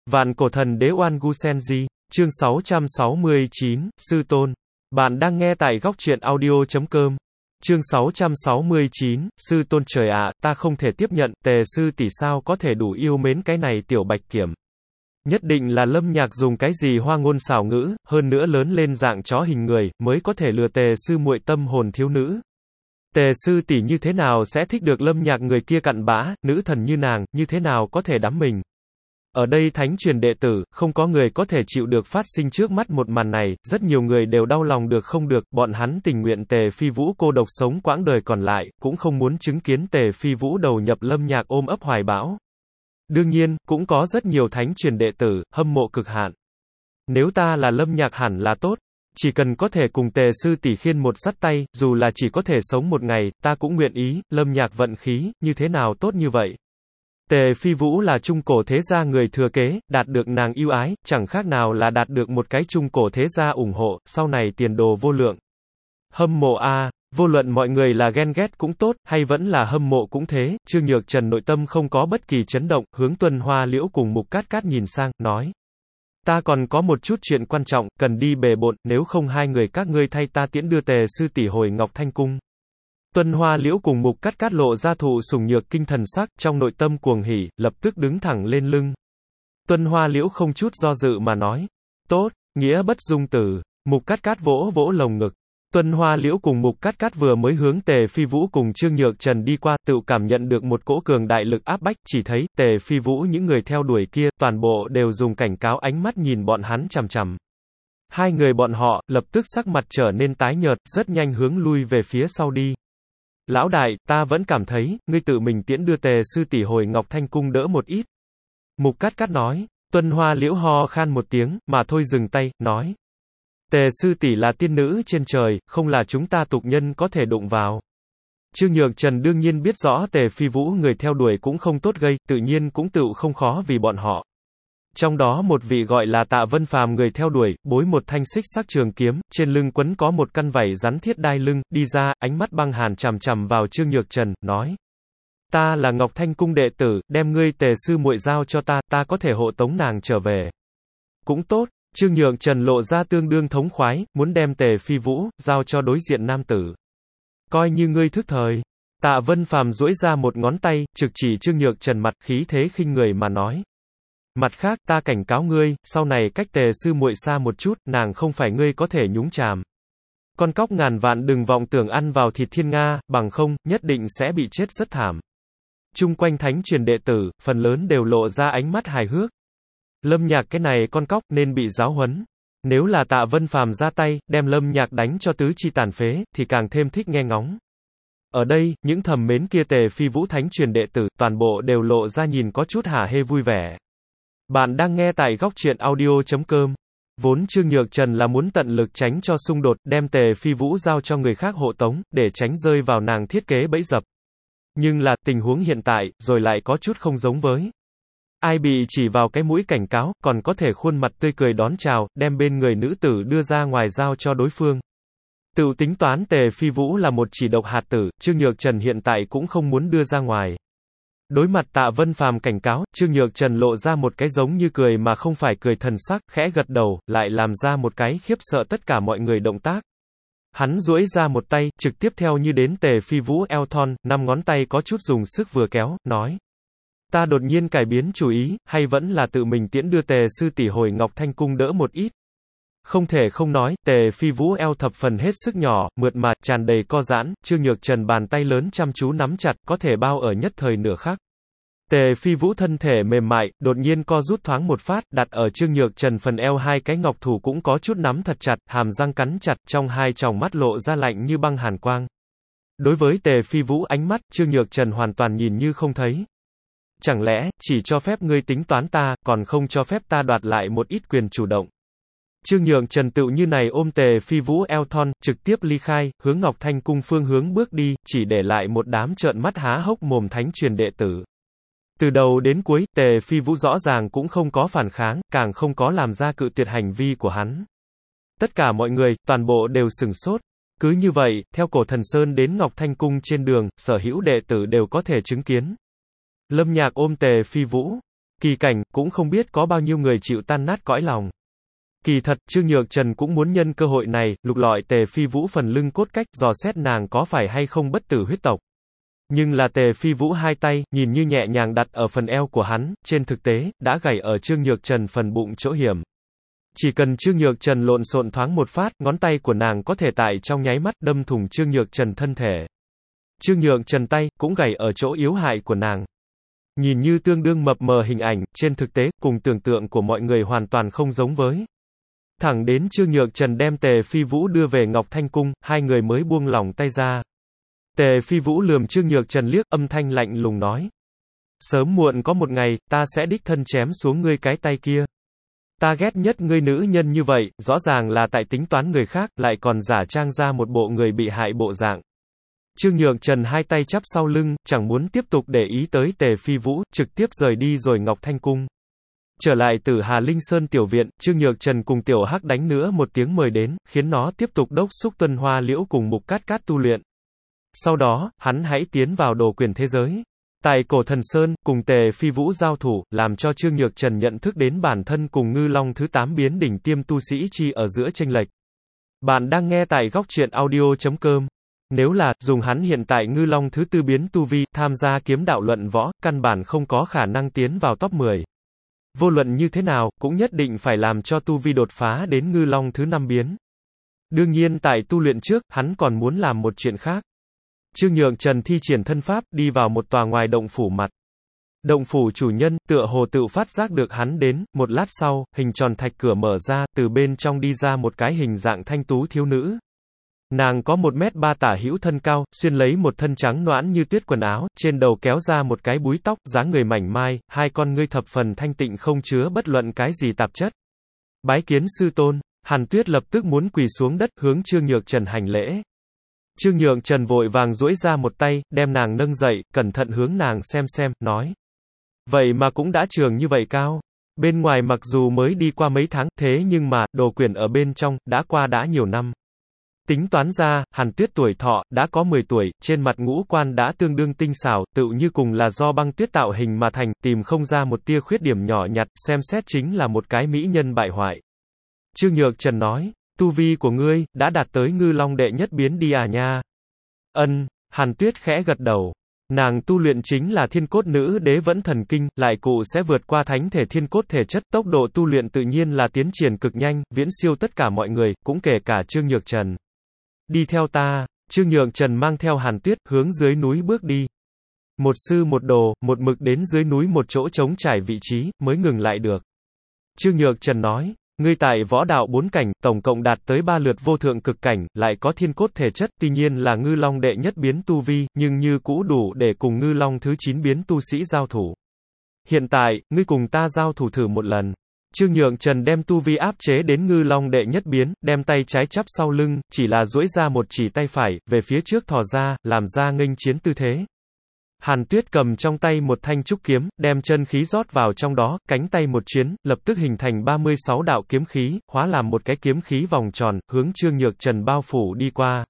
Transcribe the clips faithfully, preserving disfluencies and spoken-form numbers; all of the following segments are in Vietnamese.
Vạn cổ thần đế Oan Gu Senji, chương sáu trăm sáu mươi chín, Sư Tôn. Bạn đang nghe tại góc truyện audio chấm com. Chương sáu trăm sáu mươi chín, Sư Tôn. Trời ạ, ta không thể tiếp nhận, Tề sư tỷ sao có thể đủ yêu mến cái này tiểu bạch kiểm. Nhất định là Lâm Nhạc dùng cái gì hoa ngôn xảo ngữ, hơn nữa lớn lên dạng chó hình người, mới có thể lừa Tề sư muội tâm hồn thiếu nữ. Tề sư tỷ như thế nào sẽ thích được Lâm Nhạc người kia cặn bã, nữ thần như nàng, như thế nào có thể đắm mình. Ở đây thánh truyền đệ tử, không có người có thể chịu được phát sinh trước mắt một màn này, rất nhiều người đều đau lòng được không được, bọn hắn tình nguyện Tề Phi Vũ cô độc sống quãng đời còn lại, cũng không muốn chứng kiến Tề Phi Vũ đầu nhập Lâm Nhạc ôm ấp hoài bão. Đương nhiên, cũng có rất nhiều thánh truyền đệ tử, hâm mộ cực hạn. Nếu ta là Lâm Nhạc hẳn là tốt. Chỉ cần có thể cùng Tề sư tỷ khiên một sắt tay, dù là chỉ có thể sống một ngày, ta cũng nguyện ý. Lâm Nhạc vận khí, như thế nào tốt như vậy. Tề Phi Vũ là trung cổ thế gia người thừa kế, đạt được nàng yêu ái, chẳng khác nào là đạt được một cái trung cổ thế gia ủng hộ, sau này tiền đồ vô lượng. Hâm mộ a, à, vô luận mọi người là ghen ghét cũng tốt, hay vẫn là hâm mộ cũng thế, Trương Nhược Trần nội tâm không có bất kỳ chấn động, hướng Tuân Hoa Liễu cùng Mục Cát Cát nhìn sang, nói. Ta còn có một chút chuyện quan trọng, cần đi bề bộn, nếu không hai người các ngươi thay ta tiễn đưa Tề sư tỷ hồi Ngọc Thanh Cung. Tuân Hoa Liễu cùng Mục Cát Cát lộ ra thụ sủng nhược kinh thần sắc, trong nội tâm cuồng hỉ, lập tức đứng thẳng lên lưng. Tuân Hoa Liễu không chút do dự mà nói. Tốt, nghĩa bất dung tử. Mục Cát Cát vỗ vỗ lồng ngực. Tuân Hoa Liễu cùng Mục Cát Cát vừa mới hướng Tề Phi Vũ cùng Trương Nhược Trần đi qua, tự cảm nhận được một cỗ cường đại lực áp bách, chỉ thấy, Tề Phi Vũ những người theo đuổi kia, toàn bộ đều dùng cảnh cáo ánh mắt nhìn bọn hắn chằm chằm. Hai người bọn họ, lập tức sắc mặt trở nên tái nhợt, rất nhanh hướng lui về phía sau đi. Lão đại, ta vẫn cảm thấy, ngươi tự mình tiễn đưa Tề sư tỷ hồi Ngọc Thanh Cung đỡ một ít. Mục Cát Cát nói. Tuân Hoa Liễu ho khan một tiếng, mà thôi dừng tay, nói. Tề sư tỷ là tiên nữ trên trời, không là chúng ta tục nhân có thể đụng vào. Trương Nhược Trần đương nhiên biết rõ Tề Phi Vũ người theo đuổi cũng không tốt gây, tự nhiên cũng tự không khó vì bọn họ. Trong đó một vị gọi là Tạ Vân Phàm người theo đuổi, bối một thanh xích sắc trường kiếm, trên lưng quấn có một căn vảy rắn thiết đai lưng, đi ra, ánh mắt băng hàn chằm chằm vào Trương Nhược Trần, nói. Ta là Ngọc Thanh Cung đệ tử, đem ngươi Tề sư muội giao cho ta, ta có thể hộ tống nàng trở về. Cũng tốt, Trương Nhược Trần lộ ra tương đương thống khoái, muốn đem Tề Phi Vũ, giao cho đối diện nam tử. Coi như ngươi thức thời. Tạ Vân Phàm duỗi ra một ngón tay, trực chỉ Trương Nhược Trần mặt, khí thế khinh người mà nói. Mặt khác, ta cảnh cáo ngươi, sau này cách Tề sư muội xa một chút, nàng không phải ngươi có thể nhúng chàm. Con cóc ngàn vạn đừng vọng tưởng ăn vào thịt thiên nga, bằng không, nhất định sẽ bị chết rất thảm. Chung quanh thánh truyền đệ tử, phần lớn đều lộ ra ánh mắt hài hước. Lâm Nhạc cái này con cóc nên bị giáo huấn. Nếu là Tạ Vân Phàm ra tay, đem Lâm Nhạc đánh cho tứ chi tàn phế, thì càng thêm thích nghe ngóng. Ở đây, những thầm mến kia Tề Phi Vũ thánh truyền đệ tử, toàn bộ đều lộ ra nhìn có chút hả hê vui vẻ. Bạn đang nghe tại góc truyện audio chấm com. Vốn Trương Nhược Trần là muốn tận lực tránh cho xung đột, đem Tề Phi Vũ giao cho người khác hộ tống, để tránh rơi vào nàng thiết kế bẫy dập. Nhưng là, tình huống hiện tại, rồi lại có chút không giống với. Ai bị chỉ vào cái mũi cảnh cáo, còn có thể khuôn mặt tươi cười đón chào, đem bên người nữ tử đưa ra ngoài giao cho đối phương. Tự tính toán Tề Phi Vũ là một chỉ độc hạt tử, Trương Nhược Trần hiện tại cũng không muốn đưa ra ngoài. Đối mặt Tạ Vân Phàm cảnh cáo, Trương Nhược Trần lộ ra một cái giống như cười mà không phải cười thần sắc, khẽ gật đầu, lại làm ra một cái khiếp sợ tất cả mọi người động tác. Hắn duỗi ra một tay, trực tiếp theo như đến Tề Phi Vũ eo thon, năm ngón tay có chút dùng sức vừa kéo, nói. Ta đột nhiên cải biến chủ ý, hay vẫn là tự mình tiễn đưa Tề sư tỷ hồi Ngọc Thanh Cung đỡ một ít. Không thể không nói, Tề Phi Vũ eo thập phần hết sức nhỏ, mượt mà, tràn đầy co giãn, Trương Nhược Trần bàn tay lớn chăm chú nắm chặt, có thể bao ở nhất thời nửa khắc. Tề Phi Vũ thân thể mềm mại, đột nhiên co rút thoáng một phát, đặt ở Trương Nhược Trần phần eo hai cái ngọc thủ cũng có chút nắm thật chặt, hàm răng cắn chặt, trong hai tròng mắt lộ ra lạnh như băng hàn quang. Đối với Tề Phi Vũ ánh mắt, Trương Nhược Trần hoàn toàn nhìn như không thấy. Chẳng lẽ, chỉ cho phép ngươi tính toán ta, còn không cho phép ta đoạt lại một ít quyền chủ động. Trương Nhược Trần tự như này ôm Tề Phi Vũ eo thon, trực tiếp ly khai, hướng Ngọc Thanh Cung phương hướng bước đi, chỉ để lại một đám trợn mắt há hốc mồm thánh truyền đệ tử. Từ đầu đến cuối, Tề Phi Vũ rõ ràng cũng không có phản kháng, càng không có làm ra cự tuyệt hành vi của hắn. Tất cả mọi người, toàn bộ đều sửng sốt. Cứ như vậy, theo Cổ Thần Sơn đến Ngọc Thanh Cung trên đường, sở hữu đệ tử đều có thể chứng kiến. Lâm Nhạc ôm Tề Phi Vũ. Kỳ cảnh, cũng không biết có bao nhiêu người chịu tan nát cõi lòng. Kỳ thật, Trương Nhược Trần cũng muốn nhân cơ hội này, lục lọi Tề Phi Vũ phần lưng cốt cách, dò xét nàng có phải hay không bất tử huyết tộc. Nhưng là Tề Phi Vũ hai tay, nhìn như nhẹ nhàng đặt ở phần eo của hắn, trên thực tế, đã gảy ở Trương Nhược Trần phần bụng chỗ hiểm. Chỉ cần Trương Nhược Trần lộn xộn thoáng một phát, ngón tay của nàng có thể tại trong nháy mắt đâm thủng Trương Nhược Trần thân thể. Trương Nhược Trần tay, cũng gảy ở chỗ yếu hại của nàng. Nhìn như tương đương mập mờ hình ảnh, trên thực tế, cùng tưởng tượng của mọi người hoàn toàn không giống với. Thẳng đến Trương Nhược Trần đem Tề Phi Vũ đưa về Ngọc Thanh Cung, hai người mới buông lỏng tay ra. Tề Phi Vũ lườm Trương Nhược Trần liếc, âm thanh lạnh lùng nói. Sớm muộn có một ngày, ta sẽ đích thân chém xuống ngươi cái tay kia. Ta ghét nhất ngươi nữ nhân như vậy, rõ ràng là tại tính toán người khác, lại còn giả trang ra một bộ người bị hại bộ dạng. Trương Nhược Trần hai tay chắp sau lưng, chẳng muốn tiếp tục để ý tới Tề Phi Vũ, trực tiếp rời đi rồi Ngọc Thanh Cung. Trở lại Tử Hà Linh Sơn tiểu viện, Trương Nhược Trần cùng Tiểu Hắc đánh nữa một tiếng mời đến, khiến nó tiếp tục đốc xúc Tuân Hoa Liễu cùng Mục Cát Cát tu luyện. Sau đó, hắn hãy tiến vào đồ quyền thế giới. Tại Cổ Thần Sơn, cùng Tề Phi Vũ giao thủ, làm cho Trương Nhược Trần nhận thức đến bản thân cùng Ngư Long thứ tám biến đỉnh tiêm tu sĩ chi ở giữa chênh lệch. Bạn đang nghe tại góc truyện audio chấm com. Nếu là, dùng hắn hiện tại Ngư Long thứ tư biến tu vi, tham gia kiếm đạo luận võ, căn bản không có khả năng tiến vào top mười. Vô luận như thế nào, cũng nhất định phải làm cho tu vi đột phá đến Ngư Long thứ năm biến. Đương nhiên tại tu luyện trước, hắn còn muốn làm một chuyện khác. Trương Nhược Trần thi triển thân pháp, đi vào một tòa ngoài động phủ mặt. Động phủ chủ nhân, tựa hồ tự phát giác được hắn đến, một lát sau, hình tròn thạch cửa mở ra, từ bên trong đi ra một cái hình dạng thanh tú thiếu nữ. Nàng có một mét ba tả hữu thân cao, xuyên lấy một thân trắng noãn như tuyết quần áo, trên đầu kéo ra một cái búi tóc, dáng người mảnh mai, hai con ngươi thập phần thanh tịnh không chứa bất luận cái gì tạp chất. Bái kiến sư tôn, Hàn Tuyết lập tức muốn quỳ xuống đất, hướng Trương Nhược Trần hành lễ. Trương Nhược Trần vội vàng duỗi ra một tay, đem nàng nâng dậy, cẩn thận hướng nàng xem xem, nói. Vậy mà cũng đã trường như vậy cao. Bên ngoài mặc dù mới đi qua mấy tháng, thế nhưng mà, đồ quyền ở bên trong, đã qua đã nhiều năm. Tính toán ra, Hàn Tuyết tuổi thọ, đã có mười tuổi, trên mặt ngũ quan đã tương đương tinh xảo, tựu như cùng là do băng tuyết tạo hình mà thành, tìm không ra một tia khuyết điểm nhỏ nhặt, xem xét chính là một cái mỹ nhân bại hoại. Trương Nhược Trần nói, tu vi của ngươi, đã đạt tới Ngư Long đệ nhất biến đi à nha. Ân, Hàn Tuyết khẽ gật đầu. Nàng tu luyện chính là thiên cốt nữ đế vẫn thần kinh, lại cụ sẽ vượt qua thánh thể thiên cốt thể chất, tốc độ tu luyện tự nhiên là tiến triển cực nhanh, viễn siêu tất cả mọi người, cũng kể cả Trương Nhược Trần. Đi theo ta, Trương Nhược Trần mang theo Hàn Tuyết, hướng dưới núi bước đi. Một sư một đồ, một mực đến dưới núi một chỗ trống trải vị trí, mới ngừng lại được. Trương Nhược Trần nói, ngươi tại võ đạo bốn cảnh, tổng cộng đạt tới ba lượt vô thượng cực cảnh, lại có thiên cốt thể chất, tuy nhiên là Ngư Long đệ nhất biến tu vi, nhưng như cũ đủ để cùng Ngư Long thứ chín biến tu sĩ giao thủ. Hiện tại, ngươi cùng ta giao thủ thử một lần. Trương Nhược Trần đem tu vi áp chế đến Ngư Long đệ nhất biến, đem tay trái chắp sau lưng, chỉ là duỗi ra một chỉ tay phải, về phía trước thò ra, làm ra nghênh chiến tư thế. Hàn Tuyết cầm trong tay một thanh trúc kiếm, đem chân khí rót vào trong đó, cánh tay một chuyến, lập tức hình thành ba mươi sáu đạo kiếm khí, hóa làm một cái kiếm khí vòng tròn, hướng Trương Nhược Trần bao phủ đi qua.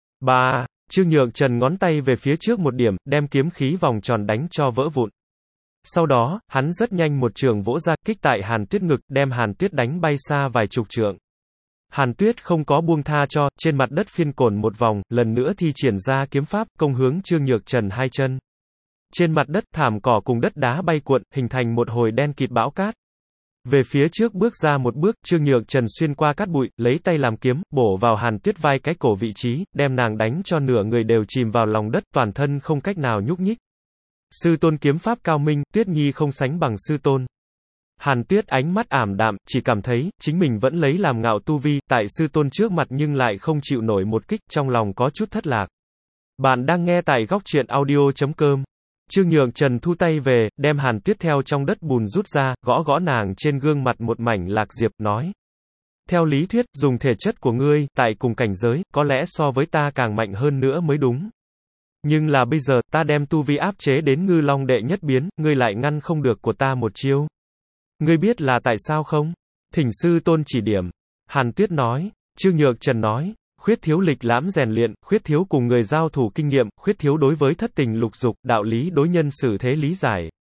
Ba, Trương Nhược Trần ngón tay về phía trước một điểm, đem kiếm khí vòng tròn đánh cho vỡ vụn. Sau đó, hắn rất nhanh một trường vỗ ra, kích tại Hàn Tuyết ngực, đem Hàn Tuyết đánh bay xa vài chục trượng. Hàn Tuyết không có buông tha cho, trên mặt đất phiên cổn một vòng, lần nữa thi triển ra kiếm pháp, công hướng Trương Nhược Trần hai chân. Trên mặt đất, thảm cỏ cùng đất đá bay cuộn, hình thành một hồi đen kịt bão cát. Về phía trước bước ra một bước, Trương Nhược Trần xuyên qua cát bụi, lấy tay làm kiếm, bổ vào Hàn Tuyết vai cái cổ vị trí, đem nàng đánh cho nửa người đều chìm vào lòng đất, toàn thân không cách nào nhúc nhích. Sư tôn kiếm pháp cao minh, Tuyết Nhi không sánh bằng sư tôn. Hàn Tuyết ánh mắt ảm đạm, chỉ cảm thấy, chính mình vẫn lấy làm ngạo tu vi, tại sư tôn trước mặt nhưng lại không chịu nổi một kích, trong lòng có chút thất lạc. Bạn đang nghe tại góc truyện audio chấm com. Trương Nhược Trần thu tay về, đem Hàn Tuyết theo trong đất bùn rút ra, gõ gõ nàng trên gương mặt một mảnh lạc diệp, nói. Theo lý thuyết, dùng thể chất của ngươi, tại cùng cảnh giới, có lẽ so với ta càng mạnh hơn nữa mới đúng. Nhưng là bây giờ, ta đem tu vi áp chế đến Ngư Long đệ nhất biến, ngươi lại ngăn không được của ta một chiêu. Ngươi biết là tại sao không? Thỉnh sư tôn chỉ điểm. Hàn Tuyết nói. Trương Nhược Trần nói. Khuyết thiếu lịch lãm rèn luyện, khuyết thiếu cùng người giao thủ kinh nghiệm, khuyết thiếu đối với thất tình lục dục, đạo lý đối nhân xử thế lý giải.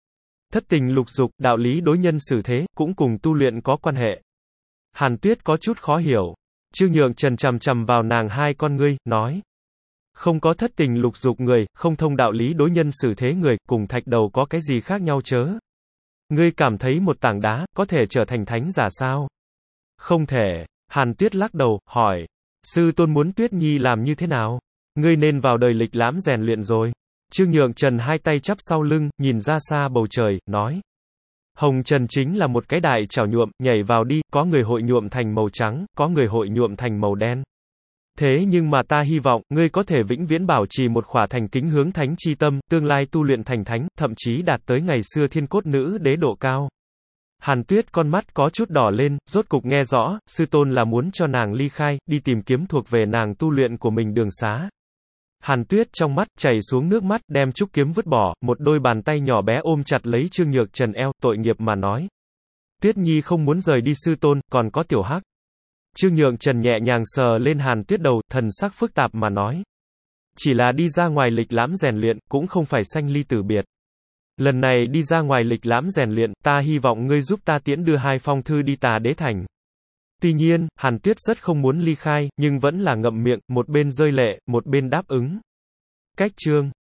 Thất tình lục dục, đạo lý đối nhân xử thế, cũng cùng tu luyện có quan hệ. Hàn Tuyết có chút khó hiểu. Trương Nhượng Trần chằm chằm vào nàng hai con ngươi, nói. Không có thất tình lục dục người, không thông đạo lý đối nhân xử thế người, cùng thạch đầu có cái gì khác nhau chớ? Ngươi cảm thấy một tảng đá, có thể trở thành thánh giả sao? Không thể. Hàn Tuyết lắc đầu, hỏi. Sư tôn muốn Tuyết Nhi làm như thế nào? Ngươi nên vào đời lịch lãm rèn luyện rồi. Trương Nhượng Trần hai tay chắp sau lưng, nhìn ra xa bầu trời, nói. Hồng trần chính là một cái đại chảo nhuộm, nhảy vào đi, có người hội nhuộm thành màu trắng, có người hội nhuộm thành màu đen. Thế nhưng mà ta hy vọng, ngươi có thể vĩnh viễn bảo trì một khỏa thành kính hướng thánh chi tâm, tương lai tu luyện thành thánh, thậm chí đạt tới ngày xưa thiên cốt nữ đế độ cao. Hàn Tuyết con mắt có chút đỏ lên, rốt cục nghe rõ, sư tôn là muốn cho nàng ly khai, đi tìm kiếm thuộc về nàng tu luyện của mình đường xá. Hàn Tuyết trong mắt chảy xuống nước mắt, đem trúc kiếm vứt bỏ, một đôi bàn tay nhỏ bé ôm chặt lấy Trương Nhược Trần eo, tội nghiệp mà nói. Tuyết Nhi không muốn rời đi sư tôn, còn có tiểu hắc. Trương Nhượng Trần nhẹ nhàng sờ lên Hàn Tuyết đầu, thần sắc phức tạp mà nói. Chỉ là đi ra ngoài lịch lãm rèn luyện, cũng không phải sanh ly tử biệt. Lần này đi ra ngoài lịch lãm rèn luyện, ta hy vọng ngươi giúp ta tiễn đưa hai phong thư đi Tà Đế Thành. Tuy nhiên, Hàn Tuyết rất không muốn ly khai, nhưng vẫn là ngậm miệng, một bên rơi lệ, một bên đáp ứng. Cách chương